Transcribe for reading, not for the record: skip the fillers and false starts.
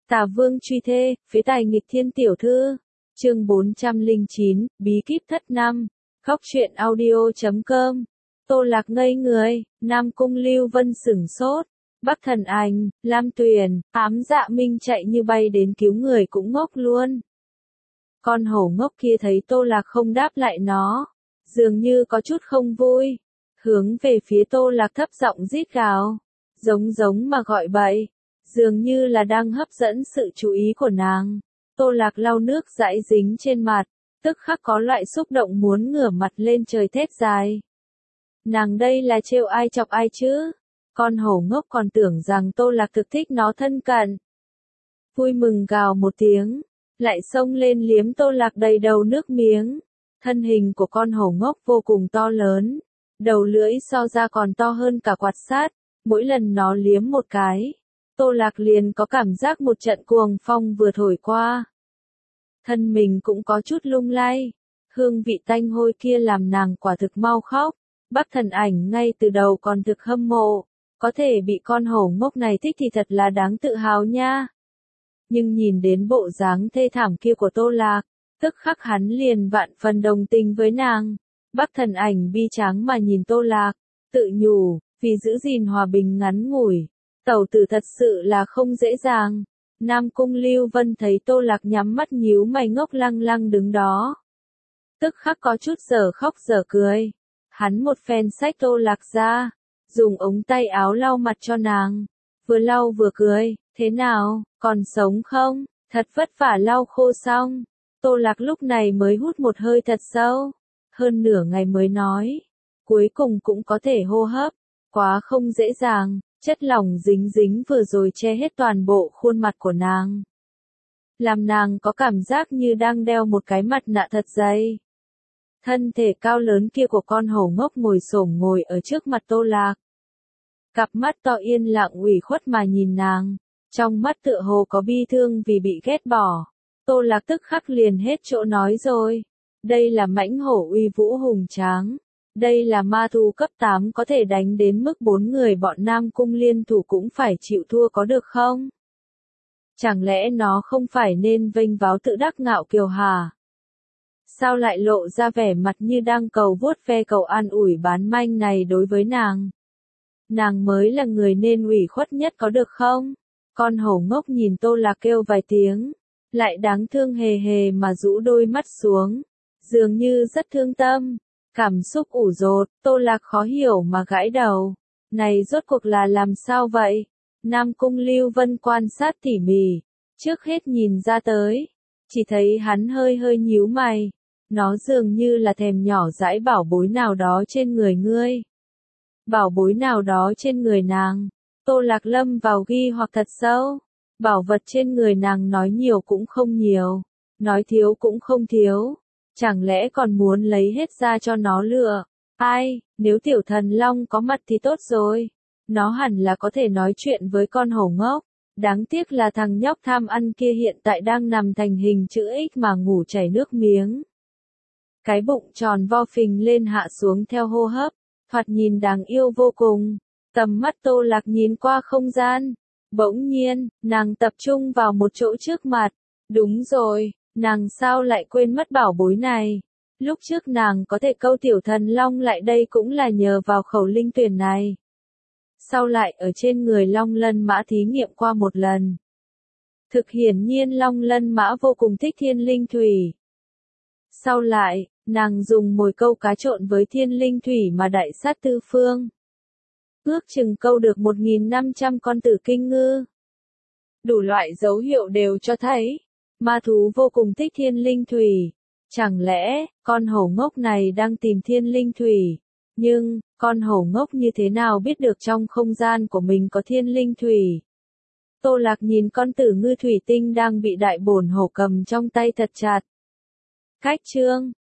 Tà Vương truy thê, phế tài nghịch thiên tiểu thư. Chương 409, bí kíp thất năm. Khóc chuyện audio.com. Tô Lạc ngây người, Nam Cung Lưu Vân sửng sốt. Bắc Thần Ảnh, Lam Tuyền, Ám Dạ Minh chạy như bay đến cứu người cũng ngốc luôn. Con hổ ngốc kia thấy Tô Lạc không đáp lại nó, dường như có chút không vui, hướng về phía Tô Lạc thấp giọng rít gào, giống mà gọi bậy, dường như là đang hấp dẫn sự chú ý của nàng. Tô Lạc lau nước dãi dính trên mặt, tức khắc có loại xúc động muốn ngửa mặt lên trời thét dài. Nàng đây là trêu ai chọc ai chứ? Con hổ ngốc còn tưởng rằng Tô Lạc thực thích nó thân cận. Vui mừng gào một tiếng, lại xông lên liếm Tô Lạc đầy đầu nước miếng. Thân hình của con hổ ngốc vô cùng to lớn, đầu lưỡi so ra còn to hơn cả quạt sát, mỗi lần nó liếm một cái, Tô Lạc liền có cảm giác một trận cuồng phong vừa thổi qua. Thân mình cũng có chút lung lay, hương vị tanh hôi kia làm nàng quả thực mau khóc. Bắc Thần Ảnh ngay từ đầu còn thực hâm mộ, có thể bị con hổ ngốc này thích thì thật là đáng tự hào nha. Nhưng nhìn đến bộ dáng thê thảm kia của Tô Lạc, tức khắc hắn liền vạn phần đồng tình với nàng. Bắc Thần Ảnh bi tráng mà nhìn Tô Lạc, tự nhủ, vì giữ gìn hòa bình ngắn ngủi, tẩu tử thật sự là không dễ dàng. Nam Cung Lưu Vân thấy Tô Lạc nhắm mắt nhíu mày ngốc lăng lăng đứng đó, tức khắc có chút dở khóc dở cười. Hắn một phen xách Tô Lạc ra, dùng ống tay áo lau mặt cho nàng, vừa lau vừa cười, thế nào, còn sống không, thật vất vả lau khô xong. Tô Lạc lúc này mới hút một hơi thật sâu, hơn nửa ngày mới nói, cuối cùng cũng có thể hô hấp, quá không dễ dàng, chất lỏng dính dính vừa rồi che hết toàn bộ khuôn mặt của nàng. Làm nàng có cảm giác như đang đeo một cái mặt nạ thật dày. Thân thể cao lớn kia của con hổ ngốc ngồi xổm ngồi ở trước mặt Tô Lạc. Cặp mắt to yên lặng ủy khuất mà nhìn nàng, trong mắt tựa hồ có bi thương vì bị ghét bỏ. Tô Lạc tức khắc liền hết chỗ nói rồi. Đây là mãnh hổ uy vũ hùng tráng. Đây là ma thú cấp 8 có thể đánh đến mức 4 người bọn Nam Cung liên thủ cũng phải chịu thua có được không? Chẳng lẽ nó không phải nên vênh váo tự đắc ngạo kiều hả? Sao lại lộ ra vẻ mặt như đang cầu vuốt ve cầu an ủi bán manh này đối với nàng? Nàng mới là người nên ủy khuất nhất có được không? Con hổ ngốc nhìn Tô Lạc kêu vài tiếng, lại đáng thương hề hề mà rũ đôi mắt xuống, dường như rất thương tâm. Cảm xúc ủ dột, Tô Lạc khó hiểu mà gãi đầu. Này rốt cuộc là làm sao vậy? Nam Cung Lưu Vân quan sát tỉ mỉ, trước hết nhìn ra tới, chỉ thấy hắn hơi hơi nhíu mày. Nó dường như là thèm nhỏ dãi bảo bối nào đó trên người ngươi. Bảo bối nào đó trên người nàng. Tô Lạc lâm vào ghi hoặc thật sâu. Bảo vật trên người nàng nói nhiều cũng không nhiều, nói thiếu cũng không thiếu. Chẳng lẽ còn muốn lấy hết ra cho nó lựa? Ai, nếu tiểu thần long có mặt thì tốt rồi. Nó hẳn là có thể nói chuyện với con hổ ngốc. Đáng tiếc là thằng nhóc tham ăn kia hiện tại đang nằm thành hình chữ X mà ngủ chảy nước miếng. Cái bụng tròn vo phình lên hạ xuống theo hô hấp, thoạt nhìn đáng yêu vô cùng. Tầm mắt Tô Lạc nhìn qua không gian. Bỗng nhiên, nàng tập trung vào một chỗ trước mặt. Đúng rồi, nàng sao lại quên mất bảo bối này. Lúc trước nàng có thể câu tiểu thần long lại đây cũng là nhờ vào khẩu linh tuyển này. Sau lại ở trên người Long Lân Mã thí nghiệm qua một lần. Thực hiển nhiên Long Lân Mã vô cùng thích thiên linh thủy. Sau lại, nàng dùng mồi câu cá trộn với thiên linh thủy mà đại sát tư phương. Ước chừng câu được 1.500 con tử kinh ngư. Đủ loại dấu hiệu đều cho thấy, ma thú vô cùng thích thiên linh thủy. Chẳng lẽ, con hổ ngốc này đang tìm thiên linh thủy? Nhưng, con hổ ngốc như thế nào biết được trong không gian của mình có thiên linh thủy? Tô Lạc nhìn con tử ngư thủy tinh đang bị đại bổn hổ cầm trong tay thật chặt. Cách chương